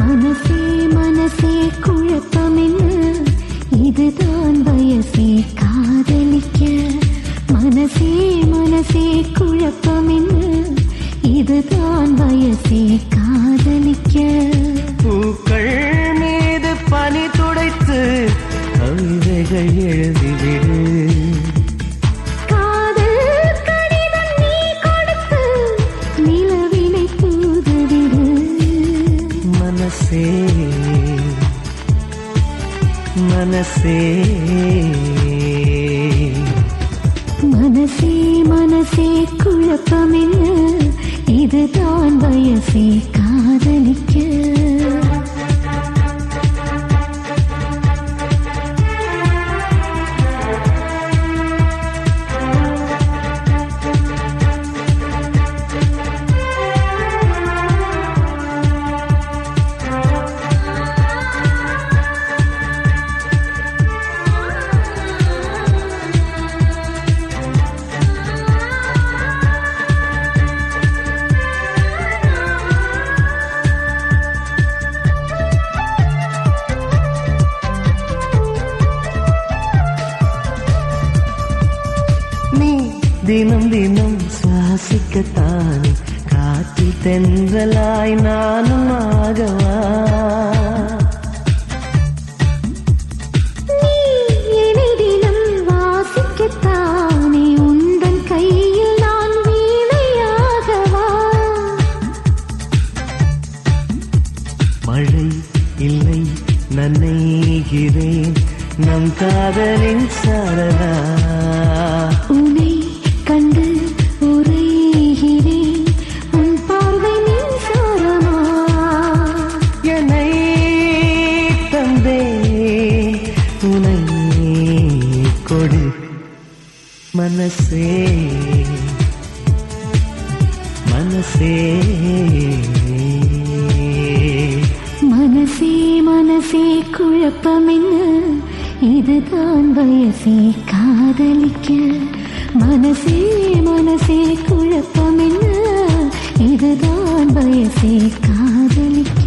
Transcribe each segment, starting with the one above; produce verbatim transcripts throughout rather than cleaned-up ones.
மனசே மனசே குழப்பமென்ன இதுதான் வயசே காதலிக்க மனசே மனசே குழப்பமென்ன இதுதான் வயசே காதலிக்க பூக்கள் மீது பனி துடைத்து கவிதைகள் எழுதிவிடு காதல் கடிதம் நீ கொடுத்து நிலவினை தூதுவிடு மனசே மனசே மனசே மனசே குழப்பமென்ன இதுதான் வயசே காதலிக்க தினம் தினம் சுவாசிக்கத்தானே காற்றில் தென்றலாய் நானும் ஆகவா நீ என்னை தினம் வாசிக்கத்தானே உந்தன் கையில் நான் வீணையாகவா மழை இல்லை நனைகிறேன் நம் காதலின் சாரலா உன்னை கண்டு உரைகிறேன் உன் பார்வை மின்சாரமா என்னை தந்தே உனை கொடு மனசே மனசே மனசே மனசே குழப்பமென்ன இதுதான் வயசே காதலிக்க மனசே மனசே குழப்பமென்ன இதுதான் வயசே காதலிக்க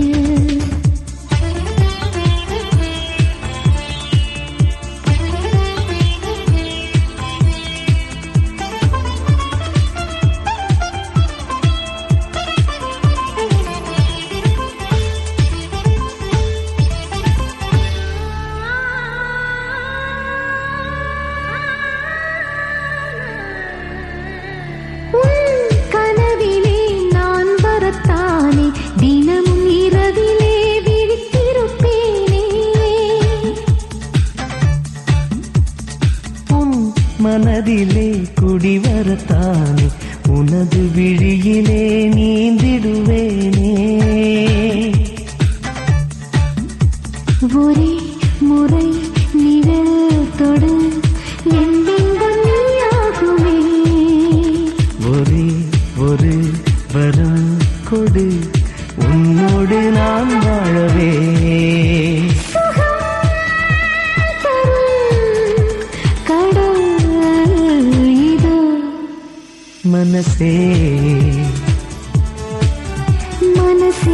தினமும் இரவிலே விழித்திருப்பேனே உன் மனதிலே குடிவரத்தானே உனது விழியிலே நீந்திடுவேனே ஒரே முறை நிழல் தொடு என் இன்பம் நீயாகுமே ஒரே ஒரு வரம் கொடு உன்னோடு நான் வாழவே கடல் இது மனசே மனசே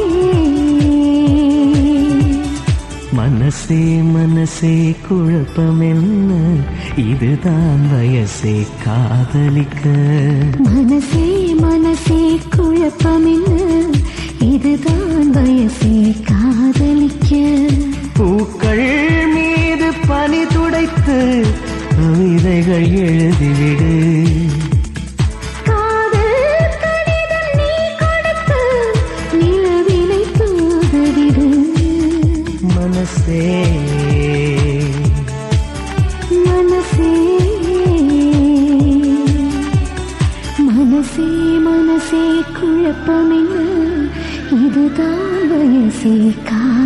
மனசே மனசே குழப்பமென்ன இதுதான் வயசே காதலிக்க மனசே மனசே குழப்பமென்ன இதுதான் வயசே காதலிக்க பூக்கள் மீது பனி துடைத்து கவிதைகள் எழுதிவிடு காதல் கடிதம் நீ கொடுத்து நிலவினை தூதுவிடு மனசே மனசே மனசே மனசே குழப்பமென்ன இதுதான் வயசே கா